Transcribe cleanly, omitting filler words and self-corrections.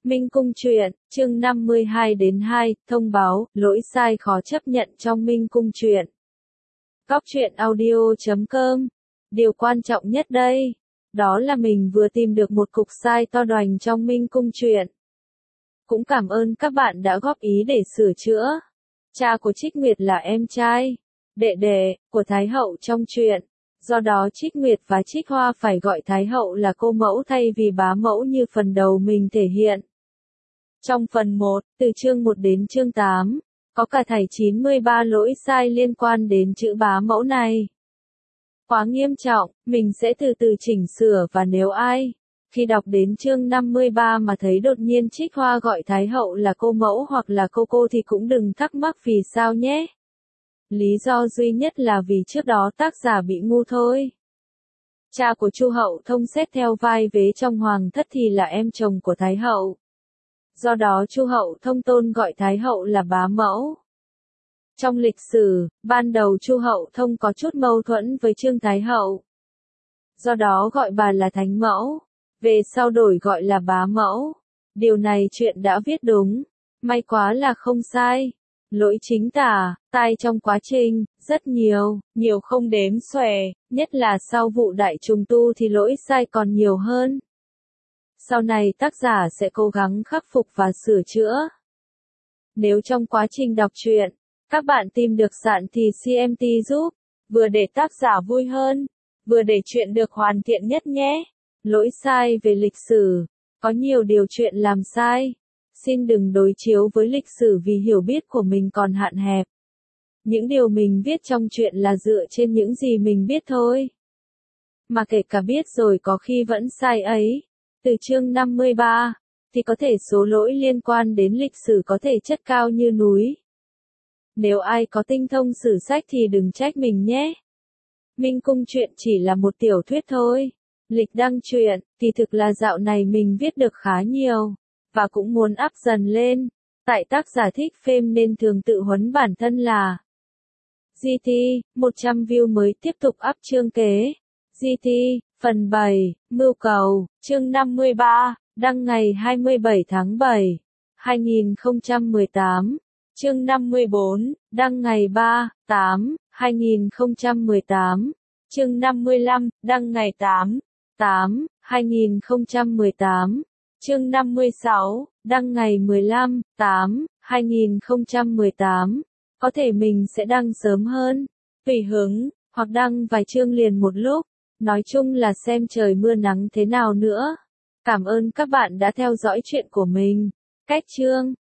Minh Cung truyện, chương 52-2, thông báo, lỗi sai khó chấp nhận trong Minh Cung truyện. Góc truyện audio.com. Điều quan trọng nhất đây, đó là mình vừa tìm được một cục sai to đoành trong Minh Cung truyện. Cũng cảm ơn các bạn đã góp ý để sửa chữa. Cha của Trích Nguyệt là em trai, đệ đệ, của Thái Hậu trong truyện. Do đó Trích Nguyệt và Trích Hoa phải gọi Thái Hậu là cô mẫu thay vì bá mẫu như phần đầu mình thể hiện. Trong phần 1, từ chương 1 đến chương 8, có cả thảy 93 lỗi sai liên quan đến chữ bá mẫu này. Quá nghiêm trọng, mình sẽ từ từ chỉnh sửa và nếu ai, khi đọc đến chương 53 mà thấy đột nhiên Trích Hoa gọi Thái Hậu là cô mẫu hoặc là cô thì cũng đừng thắc mắc vì sao nhé. Lý do duy nhất là vì trước đó tác giả bị ngu thôi. Cha của Chu Hậu Thông xét theo vai vế trong hoàng thất thì là em chồng của Thái Hậu. Do đó Chu Hậu Thông tôn gọi Thái Hậu là bá mẫu. Trong lịch sử, ban đầu Chu Hậu Thông có chút mâu thuẫn với Trương Thái Hậu. Do đó gọi bà là Thánh Mẫu, về sau đổi gọi là bá mẫu. Điều này chuyện đã viết đúng, may quá là không sai. Lỗi chính tả, tai trong quá trình, rất nhiều không đếm xuể, nhất là sau vụ đại trùng tu thì lỗi sai còn nhiều hơn. Sau này tác giả sẽ cố gắng khắc phục và sửa chữa. Nếu trong quá trình đọc truyện, các bạn tìm được sạn thì CMT giúp, vừa để tác giả vui hơn, vừa để truyện được hoàn thiện nhất nhé. Lỗi sai về lịch sử, có nhiều điều truyện làm sai. Xin đừng đối chiếu với lịch sử vì hiểu biết của mình còn hạn hẹp. Những điều mình viết trong truyện là dựa trên những gì mình biết thôi. Mà kể cả biết rồi có khi vẫn sai ấy. Từ chương 53, thì có thể số lỗi liên quan đến lịch sử có thể chất cao như núi. Nếu ai có tinh thông sử sách thì đừng trách mình nhé. Minh Cung truyện chỉ là một tiểu thuyết thôi. Lịch đăng truyện, thì thực là dạo này mình viết được khá nhiều. Và cũng muốn up dần lên. Tại tác giả thích phêm nên thường tự huấn bản thân là GT, 100 view mới tiếp tục up chương kế. GT, phần 7, mưu cầu, chương 53, đăng ngày 27 tháng 7, 2018. Chương 54, đăng ngày 3, 8, 2018. Chương 55, đăng ngày 8, 8, 2018. Chương 56, đăng ngày 15, 8, 2018. Có thể mình sẽ đăng sớm hơn, tùy hứng, hoặc đăng vài chương liền một lúc. Nói chung là xem trời mưa nắng thế nào nữa. Cảm ơn các bạn đã theo dõi chuyện của mình. Cách chương